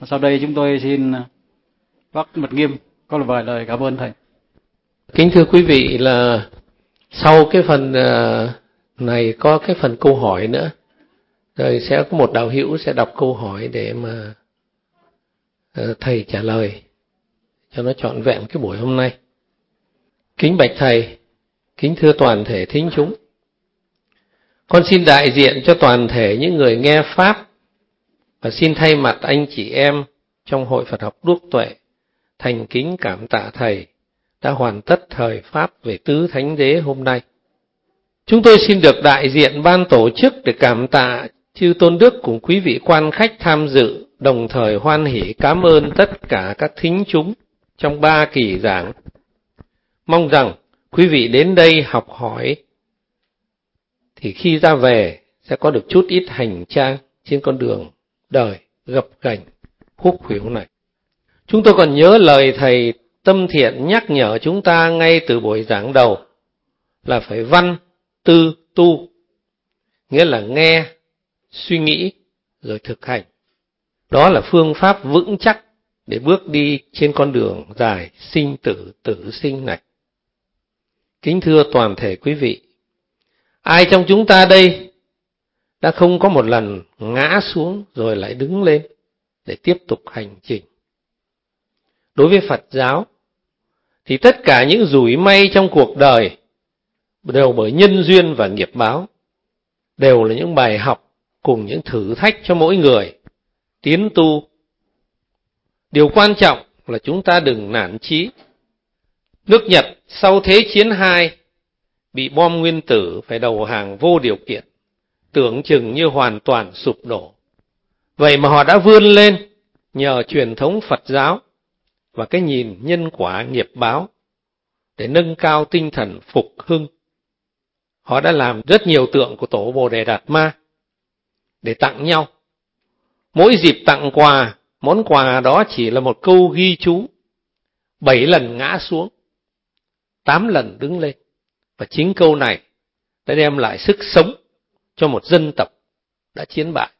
Sau đây chúng tôi xin bác Mật Nghiêm có vài lời cảm ơn thầy. Kính thưa quý vị, là sau cái phần này có cái phần câu hỏi nữa. Rồi sẽ có một đạo hữu sẽ đọc câu hỏi để mà thầy trả lời cho nó trọn vẹn cái buổi hôm nay. Kính bạch thầy, kính thưa toàn thể thính chúng. Con xin đại diện cho toàn thể những người nghe Pháp và xin thay mặt anh chị em trong Hội Phật học Đuốc Tuệ thành kính cảm tạ thầy đã hoàn tất thời Pháp về Tứ Thánh Đế hôm nay. Chúng tôi xin được đại diện ban tổ chức để cảm tạ chư tôn đức cùng quý vị quan khách tham dự, đồng thời hoan hỷ cảm ơn tất cả các thính chúng trong 3 kỳ giảng. Mong rằng quý vị đến đây học hỏi thì khi ra về sẽ có được chút ít hành trang trên con đường đời gập ghềnh khúc khuỷu này. Chúng tôi còn nhớ lời thầy tâm thiện nhắc nhở chúng ta ngay từ buổi giảng đầu là phải văn, tư, tu, nghĩa là nghe, suy nghĩ rồi thực hành. Đó là phương pháp vững chắc để bước đi trên con đường dài sinh tử tử sinh này. Kính thưa toàn thể quý vị, ai trong chúng ta đây đã không có một lần ngã xuống rồi lại đứng lên để tiếp tục hành trình? Đối với Phật giáo thì tất cả những rủi may trong cuộc đời đều bởi nhân duyên và nghiệp báo, đều là những bài học cùng những thử thách cho mỗi người tiến tu. Điều quan trọng là chúng ta đừng nản chí. Nước Nhật sau Thế chiến II bị bom nguyên tử phải đầu hàng vô điều kiện, tưởng chừng như hoàn toàn sụp đổ. Vậy mà họ đã vươn lên nhờ truyền thống Phật giáo và cái nhìn nhân quả nghiệp báo để nâng cao tinh thần phục hưng. Họ đã làm rất nhiều tượng của Tổ Bồ Đề Đạt Ma để tặng nhau. Mỗi dịp tặng quà, món quà đó chỉ là một câu ghi chú: 7 lần ngã xuống, 8 lần đứng lên. Và chính câu này đã đem lại sức sống cho một dân tộc đã chiến bại.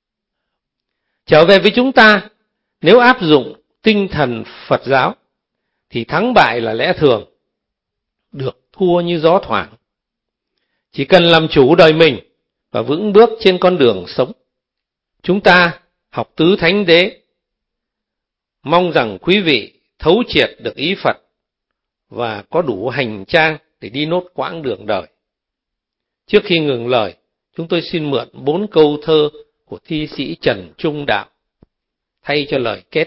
Trở về với chúng ta, nếu áp dụng tinh thần Phật giáo thì thắng bại là lẽ thường, được thua như gió thoảng. Chỉ cần làm chủ đời mình và vững bước trên con đường sống. Chúng ta học Tứ Thánh Đế, mong rằng quý vị thấu triệt được ý Phật và có đủ hành trang để đi nốt quãng đường đời. Trước khi ngừng lời, chúng tôi xin mượn 4 câu thơ của thi sĩ Trần Trung Đạo thay cho lời kết.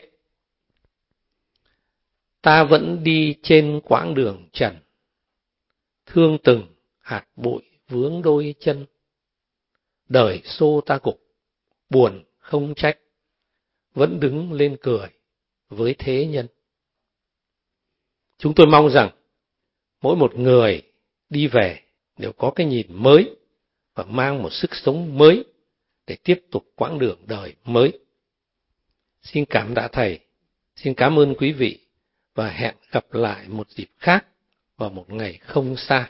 Ta vẫn đi trên quãng đường trần, thương từng hạt bụi vướng đôi chân. Đời xô ta gục, buồn không trách, vẫn đứng lên cười với thế nhân. Chúng tôi mong rằng mỗi một người đi về đều có cái nhìn mới và mang một sức sống mới để tiếp tục quãng đường đời mới. Xin cảm tạ thầy, xin cảm ơn quý vị và hẹn gặp lại một dịp khác vào một ngày không xa.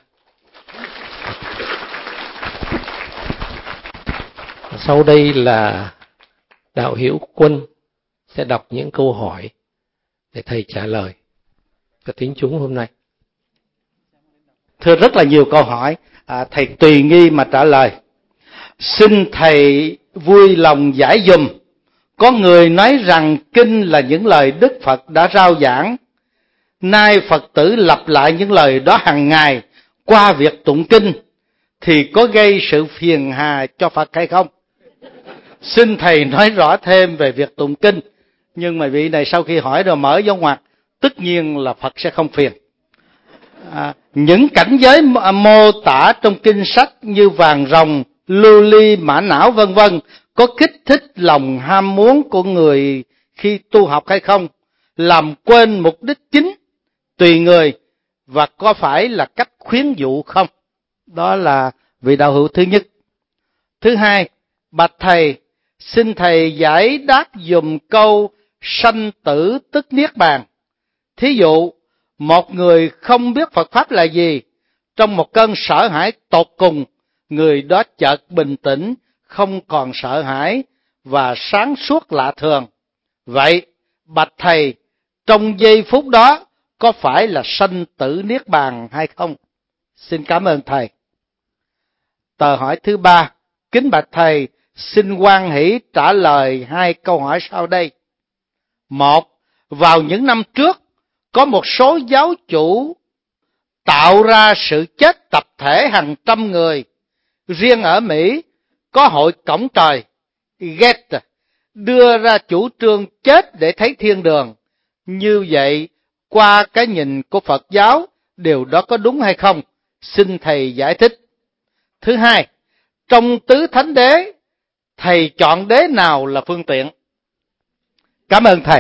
Sau đây là đạo hữu Quân sẽ đọc những câu hỏi để thầy trả lời cho thính chúng hôm nay. Thưa, rất là nhiều câu hỏi, thầy tùy nghi mà trả lời. Xin thầy vui lòng giải dùm. Có người nói rằng kinh là những lời Đức Phật đã rao giảng. Nay Phật tử lặp lại những lời đó hàng ngày qua việc tụng kinh thì có gây sự phiền hà cho Phật hay không? Xin thầy nói rõ thêm về việc tụng kinh. Nhưng mà vị này sau khi hỏi rồi mở dấu ngoặc, tất nhiên là Phật sẽ không phiền. Những cảnh giới mô tả trong kinh sách như vàng rồng, lưu ly, mã não vân vân có kích thích lòng ham muốn của người khi tu học hay không? Làm quên mục đích chính tùy người, và có phải là cách khuyến dụ không? Đó là vị đạo hữu thứ nhất. Thứ hai, bạch thầy, xin thầy giải đáp dùm câu sanh tử tức niết bàn. Thí dụ, một người không biết Phật Pháp là gì, trong một cơn sợ hãi tột cùng, người đó chợt bình tĩnh, không còn sợ hãi và sáng suốt lạ thường. Vậy, bạch thầy, trong giây phút đó có phải là sanh tử niết bàn hay không? Xin cảm ơn thầy. Tờ hỏi thứ 3, kính bạch thầy, xin hoan hỷ trả lời 2 câu hỏi sau đây. 1. Vào những năm trước, có một số giáo chủ tạo ra sự chết tập thể hàng trăm người. Riêng ở Mỹ, có hội Cổng Trời, GET, đưa ra chủ trương chết để thấy thiên đường. Như vậy, qua cái nhìn của Phật giáo, điều đó có đúng hay không? Xin thầy giải thích. Thứ 2, trong tứ thánh đế, thầy chọn đế nào là phương tiện? Cảm ơn thầy.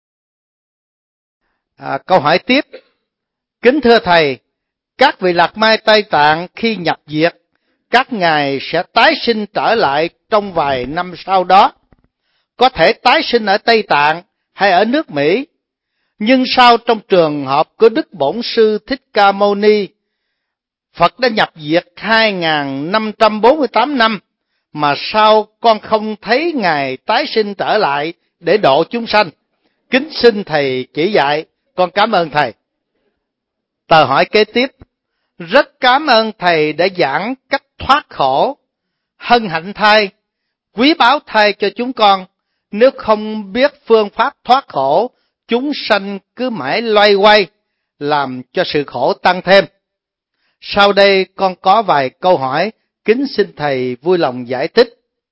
Câu hỏi tiếp. Kính thưa thầy, các vị Lạc Ma Tây Tạng khi nhập diệt, các ngài sẽ tái sinh trở lại trong vài năm sau đó. Có thể tái sinh ở Tây Tạng hay ở nước Mỹ. Nhưng sao trong trường hợp của Đức Bổn Sư Thích Ca Mâu Ni, Phật đã nhập diệt 2.548 năm, mà sao con không thấy ngài tái sinh trở lại để độ chúng sanh? Kính xin thầy chỉ dạy, con cảm ơn thầy. Tờ hỏi kế tiếp. Rất cảm ơn thầy đã giảng cách thoát khổ. Hân hạnh thay, quý báu thay cho chúng con. Nếu không biết phương pháp thoát khổ, chúng sanh cứ mãi loay hoay, làm cho sự khổ tăng thêm. Sau đây con có vài câu hỏi, kính xin thầy vui lòng giải thích.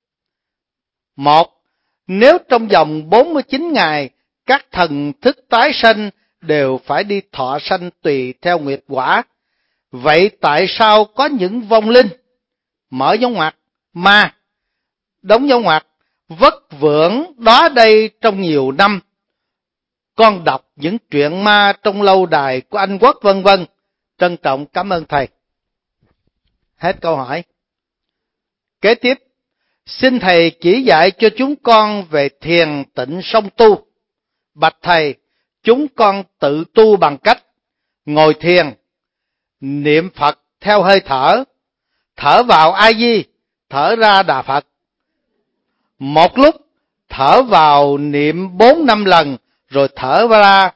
1. Nếu trong vòng 49 ngày, các thần thức tái sanh đều phải đi thọ sanh tùy theo nghiệp quả, vậy tại sao có những vong linh, mở dấu ngoặc, ma, đóng dấu ngoặc, vất vưởng đó đây trong nhiều năm? Con đọc những truyện ma trong lâu đài của Anh Quốc vân vân. Trân trọng cảm ơn thầy. Hết câu hỏi. Kế tiếp, xin thầy chỉ dạy cho chúng con về thiền tịnh song tu. Bạch thầy, chúng con tự tu bằng cách ngồi thiền, niệm Phật theo hơi thở, thở vào A Di, thở ra Đà Phật. Một lúc thở vào niệm 4-5 lần, rồi thở ra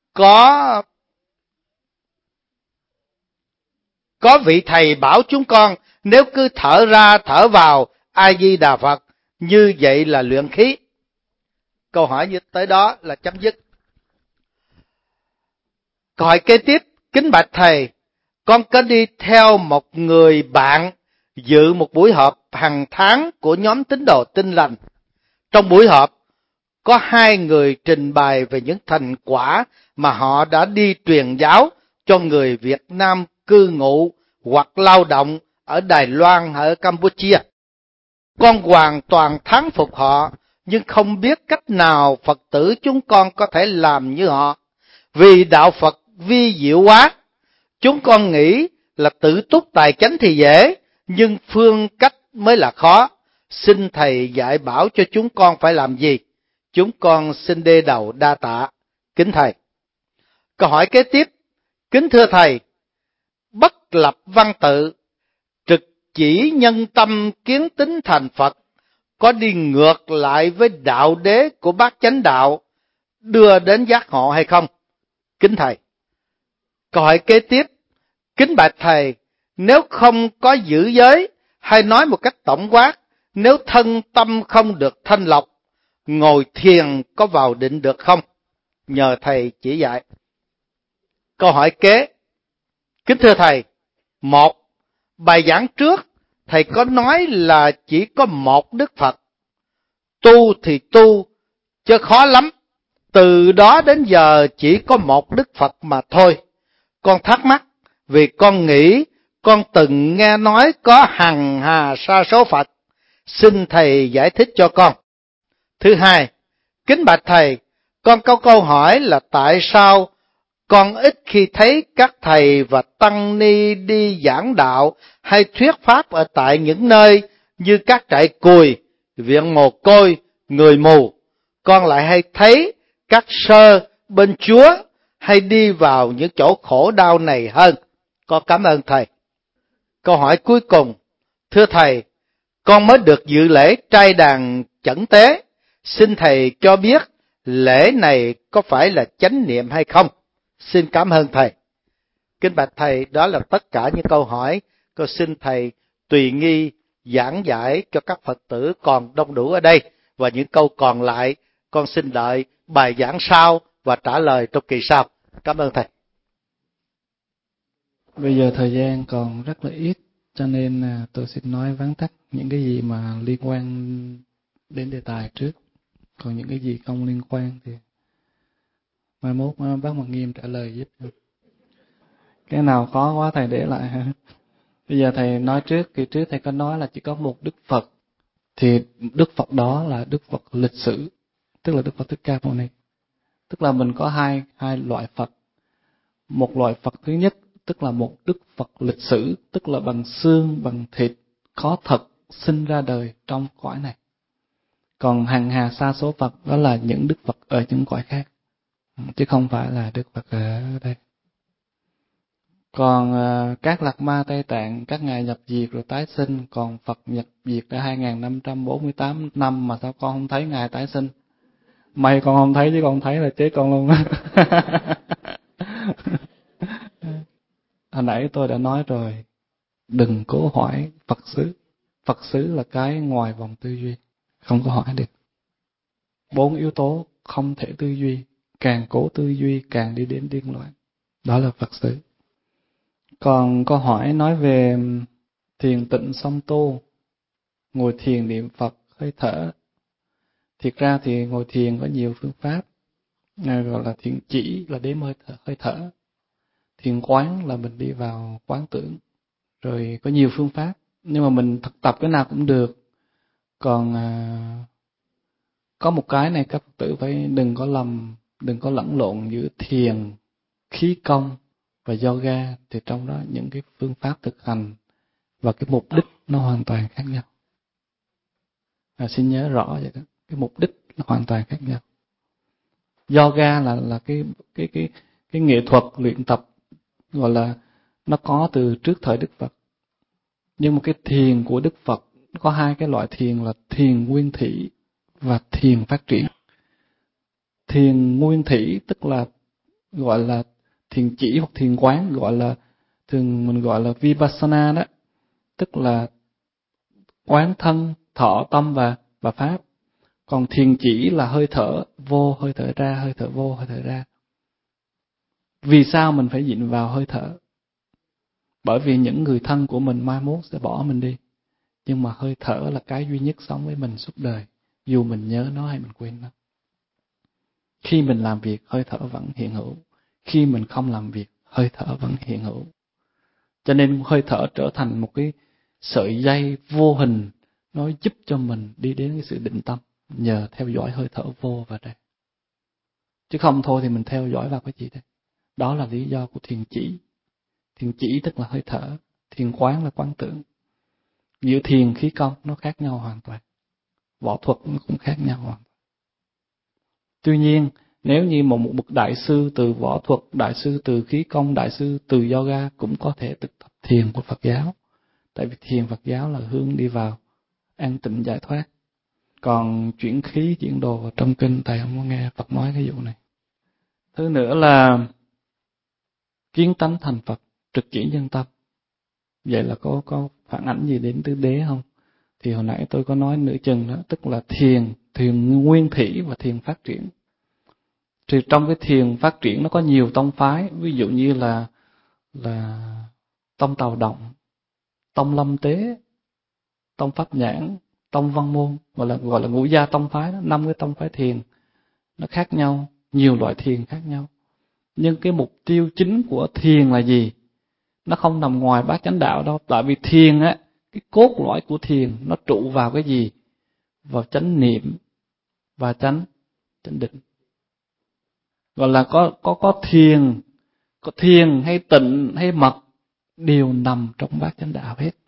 có vị thầy bảo chúng con nếu cứ thở ra thở vào A Di Đà Phật, như vậy là luyện khí. Câu hỏi như tới đó là chấm dứt. Câu hỏi kế tiếp, kính bạch thầy, con có đi theo một người bạn dự một buổi họp hàng tháng của nhóm tín đồ Tin Lành. Trong buổi họp, có 2 người trình bày về những thành quả mà họ đã đi truyền giáo cho người Việt Nam cư ngụ hoặc lao động ở Đài Loan, ở Campuchia. Con hoàn toàn thán phục họ, nhưng không biết cách nào Phật tử chúng con có thể làm như họ. Vì đạo Phật vi diệu quá, chúng con nghĩ là tự túc tài chánh thì dễ, nhưng phương cách mới là khó. Xin thầy dạy bảo cho chúng con phải làm gì. Chúng con xin đê đầu đa tạ. Kính thầy. Câu hỏi kế tiếp. Kính thưa thầy, bất lập văn tự, trực chỉ nhân tâm kiến tính thành Phật, có đi ngược lại với đạo đế của bát chánh đạo, đưa đến giác ngộ hay không? Kính thầy. Câu hỏi kế tiếp. Kính bạch thầy, nếu không có giữ giới, hay nói một cách tổng quát, nếu thân tâm không được thanh lọc, ngồi thiền có vào định được không? Nhờ thầy chỉ dạy. Câu hỏi kế. Kính thưa thầy, 1. Bài giảng trước, thầy có nói là chỉ có một Đức Phật. Tu thì tu, chứ khó lắm. Từ đó đến giờ chỉ có một Đức Phật mà thôi. Con thắc mắc, vì con nghĩ con từng nghe nói có hằng hà sa số Phật. Xin thầy giải thích cho con. Thứ 2, kính bạch thầy, con có câu hỏi là tại sao con ít khi thấy các thầy và tăng ni đi giảng đạo hay thuyết pháp ở tại những nơi như các trại cùi, viện mồ côi, người mù. Con lại hay thấy các sơ bên Chúa hay đi vào những chỗ khổ đau này hơn. Con cảm ơn thầy. Câu hỏi cuối cùng. Thưa thầy, con mới được dự lễ trai đàn chẩn tế. Xin thầy cho biết lễ này có phải là chánh niệm hay không? Xin cảm ơn thầy. Kính bạch thầy, đó là tất cả những câu hỏi. Con xin thầy tùy nghi giảng giải cho các Phật tử còn đông đủ ở đây. Và những câu còn lại con xin đợi bài giảng sau và trả lời trong kỳ sau. Cảm ơn thầy. Bây giờ thời gian còn rất là ít, cho nên tôi xin nói vắn tắt những cái gì mà liên quan đến đề tài trước. Còn những cái gì không liên quan thì mai mốt bác Mật Nghiêm trả lời giúp. Cái nào khó quá thầy để lại ha. Bây giờ thầy nói trước, kỳ trước thầy có nói là chỉ có một Đức Phật, thì Đức Phật đó là Đức Phật lịch sử, tức là Đức Phật Thích Ca Mâu Ni. Tức là mình có hai loại Phật. Một loại Phật thứ nhất tức là một Đức Phật lịch sử, tức là bằng xương, bằng thịt, có thật, sinh ra đời trong cõi này. Còn hằng hà sa số Phật đó là những Đức Phật ở những cõi khác, chứ không phải là Đức Phật ở đây. Còn các Lạc Ma Tây Tạng, các ngài nhập diệt rồi tái sinh, còn Phật nhập diệt đã 2548 năm mà sao con không thấy ngài tái sinh? May con không thấy, chứ con thấy là chết con luôn. Hồi nãy tôi đã nói rồi, đừng cố hỏi Phật xứ. Phật xứ là cái ngoài vòng tư duy, không có hỏi được. 4 yếu tố không thể tư duy, càng cố tư duy càng đi đến điên loạn. Đó là Phật xứ. Còn câu hỏi nói về thiền tịnh song tu, ngồi thiền niệm Phật, hơi thở. Thiệt ra thì ngồi thiền có nhiều phương pháp, gọi là thiền chỉ là đếm hơi thở. Thiền quán là mình đi vào quán tưởng. Rồi có nhiều phương pháp, nhưng mà mình thực tập cái nào cũng được. Còn có một cái này các Phật tử phải đừng có lẫn lộn giữa thiền, khí công và yoga. Thì trong đó những cái phương pháp thực hành và cái mục đích nó hoàn toàn khác nhau. Xin nhớ rõ vậy đó, cái mục đích nó hoàn toàn khác nhau. Yoga là cái nghệ thuật luyện tập, gọi là nó có từ trước thời Đức Phật. Nhưng mà cái thiền của Đức Phật có hai cái loại thiền là thiền nguyên thủy và thiền phát triển. Thiền nguyên thủy tức là gọi là thiền chỉ hoặc thiền quán, thường mình gọi là Vipassana đó, tức là quán thân, thọ, tâm và pháp. Còn thiền chỉ là hơi thở vô, hơi thở ra, hơi thở vô, hơi thở ra. Vì sao mình phải nhịn vào hơi thở? Bởi vì những người thân của mình mai mốt sẽ bỏ mình đi. Nhưng mà hơi thở là cái duy nhất sống với mình suốt đời, dù mình nhớ nó hay mình quên nó. Khi mình làm việc, hơi thở vẫn hiện hữu. Khi mình không làm việc, hơi thở vẫn hiện hữu. Cho nên hơi thở trở thành một cái sợi dây vô hình, nó giúp cho mình đi đến cái sự định tâm, nhờ theo dõi hơi thở vô và ra. Chứ không thôi thì mình theo dõi vào cái gì đây? Đó là lý do của thiền chỉ. Thiền chỉ tức là hơi thở, thiền quán là quán tưởng. Giữa thiền khí công nó khác nhau hoàn toàn. Võ thuật nó cũng khác nhau hoàn toàn. Tuy nhiên, nếu như một bậc đại sư từ võ thuật, đại sư từ khí công, đại sư từ yoga cũng có thể thực tập thiền của Phật giáo. Tại vì thiền Phật giáo là hướng đi vào an tịnh giải thoát. Còn chuyển khí, chuyển đồ vào trong kinh, thầy không có nghe Phật nói cái vụ này. Thứ nữa là kiến tánh thành Phật, trực chỉ nhân tâm. Vậy là có phản ảnh gì đến tứ đế không? Thì hồi nãy tôi có nói nửa chừng đó, tức là thiền nguyên thủy và thiền phát triển. Thì trong cái thiền phát triển nó có nhiều tông phái, ví dụ như là tông Tào Động, tông Lâm Tế, tông Pháp Nhãn, tông Văn Môn, gọi là ngũ gia tông phái đó, 5 cái tông phái thiền nó khác nhau, nhiều loại thiền khác nhau. Nhưng cái mục tiêu chính của thiền là gì? Nó không nằm ngoài bát chánh đạo đâu, tại vì thiền á, cái cốt lõi của thiền nó trụ vào cái gì? Vào chánh niệm và chánh định. Gọi là có thiền hay tịnh hay mật đều nằm trong bát chánh đạo hết.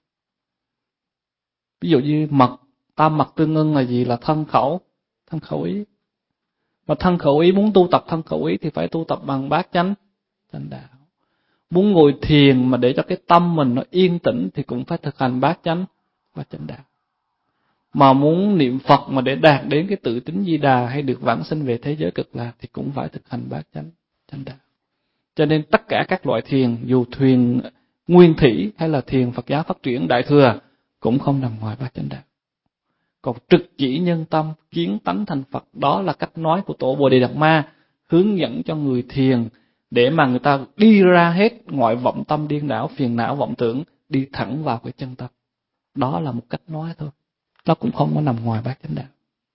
Ví dụ như tam mật tương ưng là gì? Là thân khẩu ý. Mà thân khẩu ý, muốn tu tập thân khẩu ý thì phải tu tập bằng bát chánh đạo. Muốn ngồi thiền mà để cho cái tâm mình nó yên tĩnh thì cũng phải thực hành bát chánh đạo. Mà muốn niệm Phật mà để đạt đến cái tự tính Di Đà hay được vãng sinh về thế giới cực lạc thì cũng phải thực hành bát chánh đạo. Cho nên tất cả các loại thiền, dù thiền nguyên thủy hay là thiền Phật giáo phát triển đại thừa, cũng không nằm ngoài bát chánh đạo. Còn trực chỉ nhân tâm, kiến tánh thành Phật, đó là cách nói của Tổ Bồ Đề Đạt Ma, hướng dẫn cho người thiền để mà người ta đi ra hết ngoại vọng tâm điên đảo, phiền não vọng tưởng, đi thẳng vào cái chân tâm. Đó là một cách nói thôi, nó cũng không có nằm ngoài bát chánh đạo.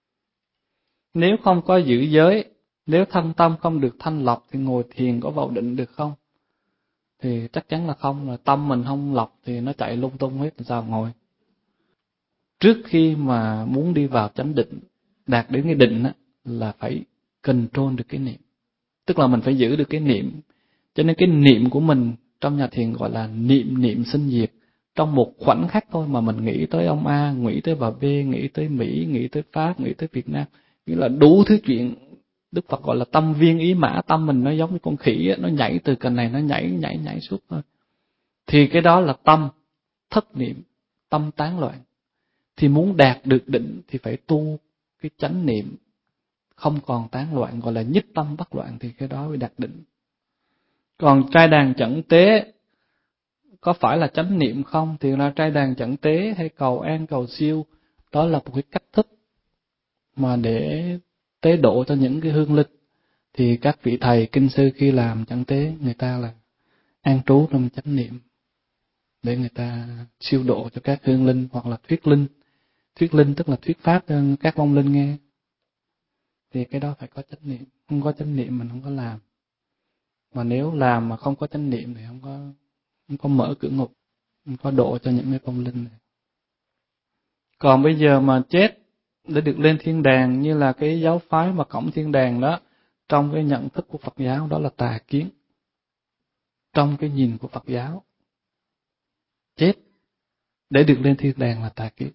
Nếu không có giữ giới, nếu thân tâm không được thanh lọc thì ngồi thiền có vào định được không? Thì chắc chắn là không, là tâm mình không lọc thì nó chạy lung tung hết, làm sao ngồi. Trước khi mà muốn đi vào chánh định, đạt đến cái định á, là phải control được cái niệm. Tức là mình phải giữ được cái niệm. Cho nên cái niệm của mình trong nhà thiền gọi là niệm sinh diệt. Trong một khoảnh khắc thôi mà mình nghĩ tới ông A, nghĩ tới bà B, nghĩ tới Mỹ, nghĩ tới Pháp, nghĩ tới Việt Nam. Nghĩa là đủ thứ chuyện. Đức Phật gọi là tâm viên ý mã. Tâm mình nó giống như con khỉ á, nó nhảy từ cành này nó nhảy suốt thôi. Thì cái đó là tâm thất niệm, tâm tán loạn. Thì muốn đạt được định thì phải tu cái chánh niệm không còn tán loạn, gọi là nhất tâm bất loạn, thì cái đó mới đạt định. Còn trai đàn chẩn tế có phải là chánh niệm không? Thì là trai đàn chẩn tế hay cầu an cầu siêu, đó là một cái cách thức mà để tế độ cho những cái hương linh. Thì các vị thầy kinh sư khi làm chẩn tế, người ta là an trú trong chánh niệm để người ta siêu độ cho các hương linh, hoặc là thuyết linh. Thuyết linh tức là thuyết pháp cho các vong linh nghe. Thì cái đó phải có chánh niệm. Không có chánh niệm mình không có làm. Mà nếu làm mà không có chánh niệm thì không có mở cửa ngục, không có độ cho những cái vong linh này. Còn bây giờ mà chết để được lên thiên đàng như là cái giáo phái mà cổng thiên đàng đó, trong cái nhận thức của Phật giáo đó là tà kiến. Trong cái nhìn của Phật giáo, chết để được lên thiên đàng là tà kiến.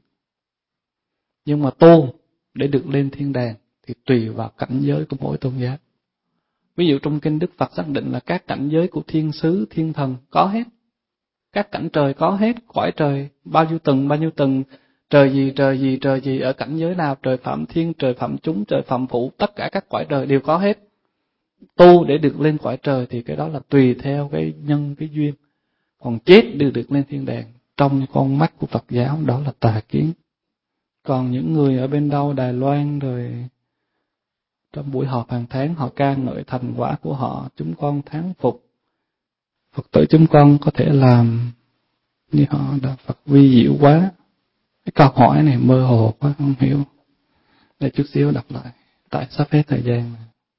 Nhưng mà tu để được lên thiên đàng thì tùy vào cảnh giới của mỗi tôn giáo. Ví dụ trong kinh Đức Phật xác định là các cảnh giới của thiên sứ, thiên thần có hết. Các cảnh trời có hết, cõi trời bao nhiêu tầng, trời gì ở cảnh giới nào, trời phạm thiên, trời phạm chúng, trời phạm phụ, tất cả các cõi trời đều có hết. Tu để được lên cõi trời thì cái đó là tùy theo cái nhân, cái duyên. Còn chết được lên thiên đàng, trong con mắt của Phật giáo đó là tà kiến. Còn những người ở bên đâu Đài Loan rồi trong buổi họp hàng tháng họ ca ngợi thành quả của họ, chúng con thán phục Phật tử chúng con có thể làm như họ đó, Phật vi diệu quá. Cái câu hỏi này mơ hồ quá không hiểu. Để chút xíu đọc lại, tại sắp hết thời gian.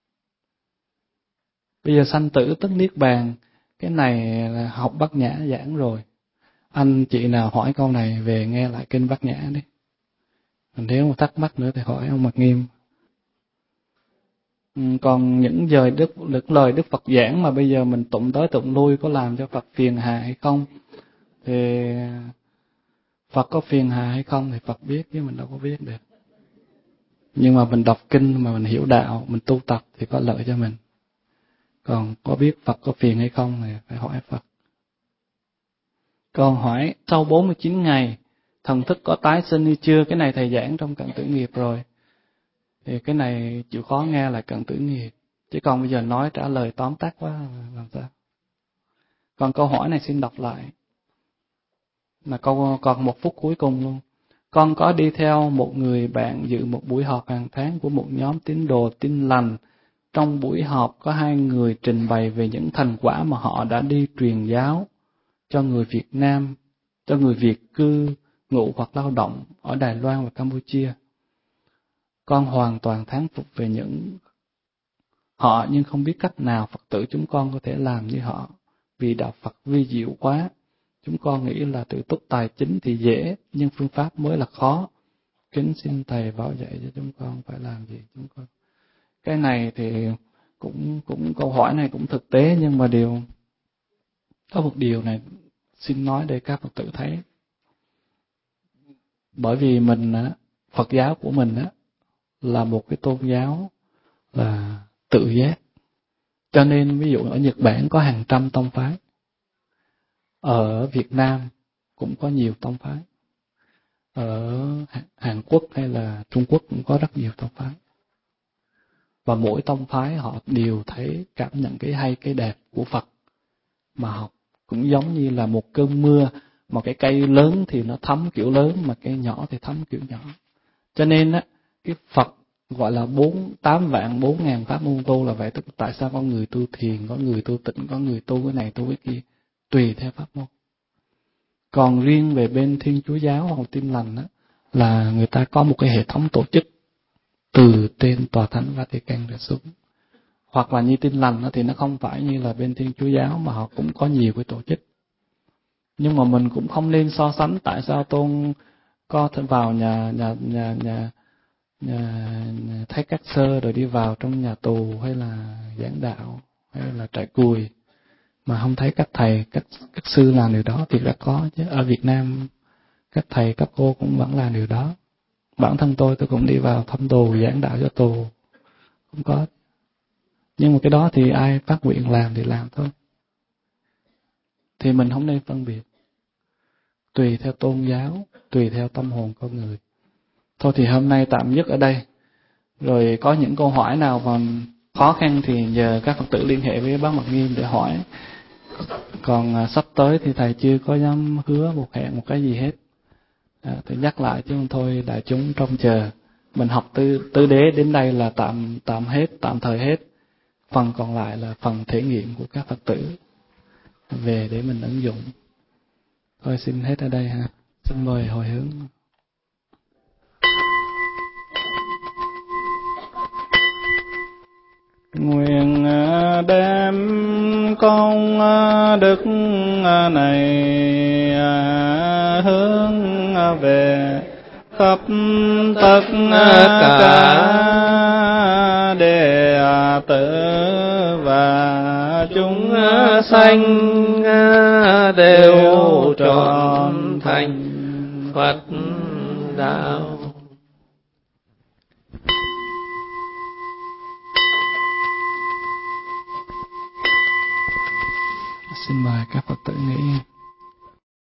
Bây giờ sanh tử tức niết bàn, cái này là học Bát Nhã giảng rồi. Anh chị nào hỏi câu này về nghe lại kinh Bát Nhã đi. Nếu mà thắc mắc nữa thì hỏi ông Mạc Nghiêm. Còn những lời Đức Phật giảng mà bây giờ mình tụng tới tụng lui có làm cho Phật phiền hà hay không? Thì Phật có phiền hà hay không thì Phật biết, chứ mình đâu có biết được. Nhưng mà mình đọc kinh mà mình hiểu đạo, mình tu tập thì có lợi cho mình. Còn có biết Phật có phiền hay không thì phải hỏi Phật. Còn hỏi sau 49 ngày thần thức có tái sinh hay chưa? Cái này thầy giảng trong cận tử nghiệp rồi. Thì cái này chịu khó nghe lại cận tử nghiệp. Chứ còn bây giờ nói trả lời tóm tắt quá làm sao? Còn câu hỏi này xin đọc lại. Là còn 1 phút cuối cùng luôn. Con có đi theo một người bạn dự một buổi họp hàng tháng của một nhóm tín đồ Tin Lành. Trong buổi họp có 2 người trình bày về những thành quả mà họ đã đi truyền giáo cho người Việt Nam, cho người Việt cư ngụ hoặc lao động ở Đài Loan và Campuchia. Con hoàn toàn thán phục về những họ, nhưng không biết cách nào Phật tử chúng con có thể làm như họ, vì đạo Phật vi diệu quá. Chúng con nghĩ là tự túc tài chính thì dễ, nhưng phương pháp mới là khó. Kính xin Thầy bảo dạy cho chúng con phải làm gì chúng con. Cái này thì cũng câu hỏi này cũng thực tế, nhưng mà có một điều này xin nói để các Phật tử thấy. Bởi vì mình Phật giáo của mình là một cái tôn giáo là tự giác. Cho nên ví dụ ở Nhật Bản có hàng trăm tông phái. Ở Việt Nam cũng có nhiều tông phái. ở Hàn Quốc hay là Trung Quốc cũng có rất nhiều tông phái. Và mỗi tông phái họ đều thấy cảm nhận cái hay cái đẹp của Phật mà học. Cũng giống như là một cơn mưa, mà cái cây lớn thì nó thấm kiểu lớn, mà cây nhỏ thì thấm kiểu nhỏ. Cho nên á, cái Phật gọi là 8 vạn 4.000 pháp môn tu là vậy. Tức tại sao có người tu thiền, có người tu tịnh, có người tu cái này tu cái kia, tùy theo pháp môn. Còn riêng về bên Thiên Chúa giáo hoặc Tin lành á, là người ta có một cái hệ thống tổ chức từ trên tòa thánh Vatican trở xuống. Hoặc là như Tin lành á, thì nó không phải như là bên Thiên Chúa giáo mà họ cũng có nhiều cái tổ chức. Nhưng mà mình cũng không nên so sánh tại sao Tôn có thể vào nhà Thái Cát Sơ rồi đi vào trong nhà tù hay là giảng đạo hay là trại cùi mà không thấy các thầy, các sư làm điều đó. Thì đã có chứ. Ở Việt Nam các thầy, các cô cũng vẫn làm điều đó. Bản thân tôi cũng đi vào thăm tù, giảng đạo cho tù. Không có. Nhưng mà cái đó thì ai phát nguyện làm thì làm thôi. Thì mình không nên phân biệt. Tùy theo tôn giáo, tùy theo tâm hồn con người. Thôi thì hôm nay tạm dứt ở đây. Rồi có những câu hỏi nào còn khó khăn thì nhờ các Phật tử liên hệ với Bác Mật Nghiêm để hỏi. Còn sắp tới thì thầy chưa có dám hứa hẹn một cái gì hết. Tôi nhắc lại chứ không thôi đại chúng trông chờ. Mình học tứ đế đến đây là tạm thời hết. Phần còn lại là phần thể nghiệm của các Phật tử về để mình ứng dụng. Thôi xin hết ở đây ha. Xin mời hồi hướng. Nguyện đem công đức này hướng về khắp tất cả đệ tử và chúng sanh đều trọn thành Phật đạo. Xin mời các Phật tử nghĩ.